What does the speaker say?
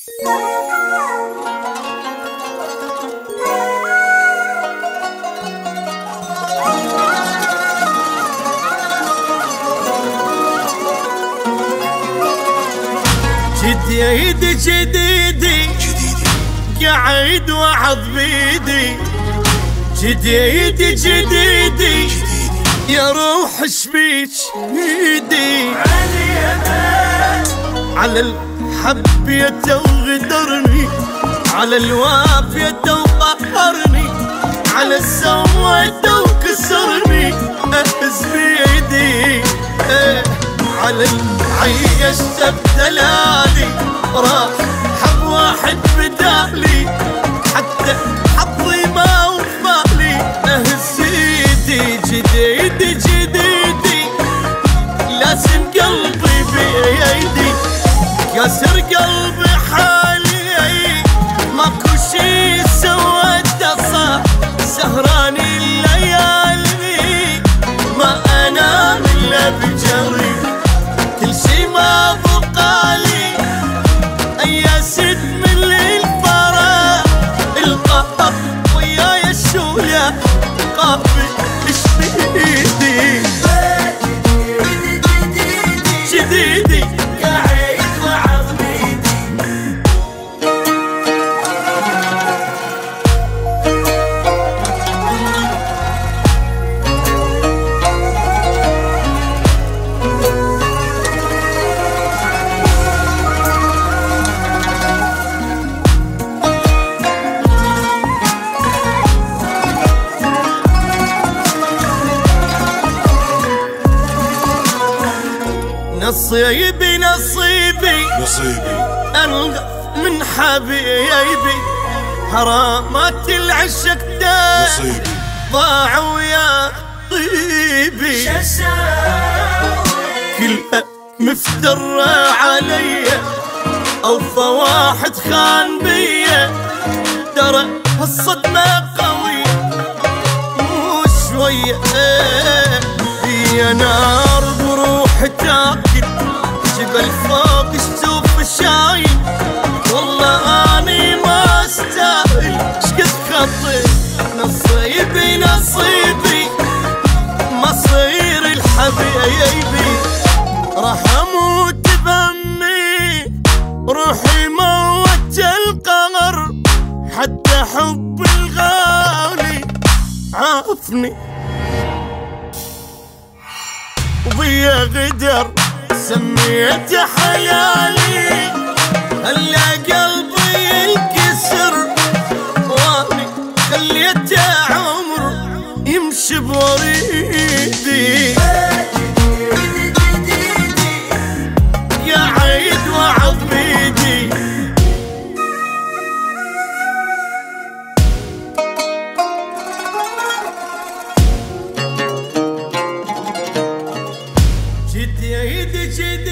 جديدي جديدي قاعد وعظ بيدي، جديدي جديدي يا روح شبيك ايدي، على الحب يتو غدرني، على الواف يتو قهرني، على السوا يتو كسرني، اهز بيدي على العيش بدلالي، راح حب واحد بدالي، حتى حظي ما وفالي، اهز ايدي جديدي جديدي، لازم قلبي بيدي، كسر قلبي حالي، ماكو شي سويته صح، سهراني الليالي، ما انام الا بجري، كل شي ما بقالي، اياسد من الفراق، القهر وياي الشوية قابل شديدي جديدي قاعد وعظ بيدي. نصيبي نصيبي انغف من حبيبي، حرامات العشق نصيبي ضاعوا يا طيبي، كلها مفترة عليا، اوفى واحد خان بيا، ترى هالصدمة قوية مو شوية، هي نار بروحي تاكل، جبل فوق السوف شايل، والله اني ما استاهل، شقد خطي نصيبي نصيبي، مصير الحبيبي، راح اموت بامي، روحي موت القمر، حتى حب الغالي عافني وبيا غدر، سميته حيالي، هلا قلبي ينكسر، واني خليته عمر يمشي بوريدي، يا عيد وعظ بيدي. جديدي جديدي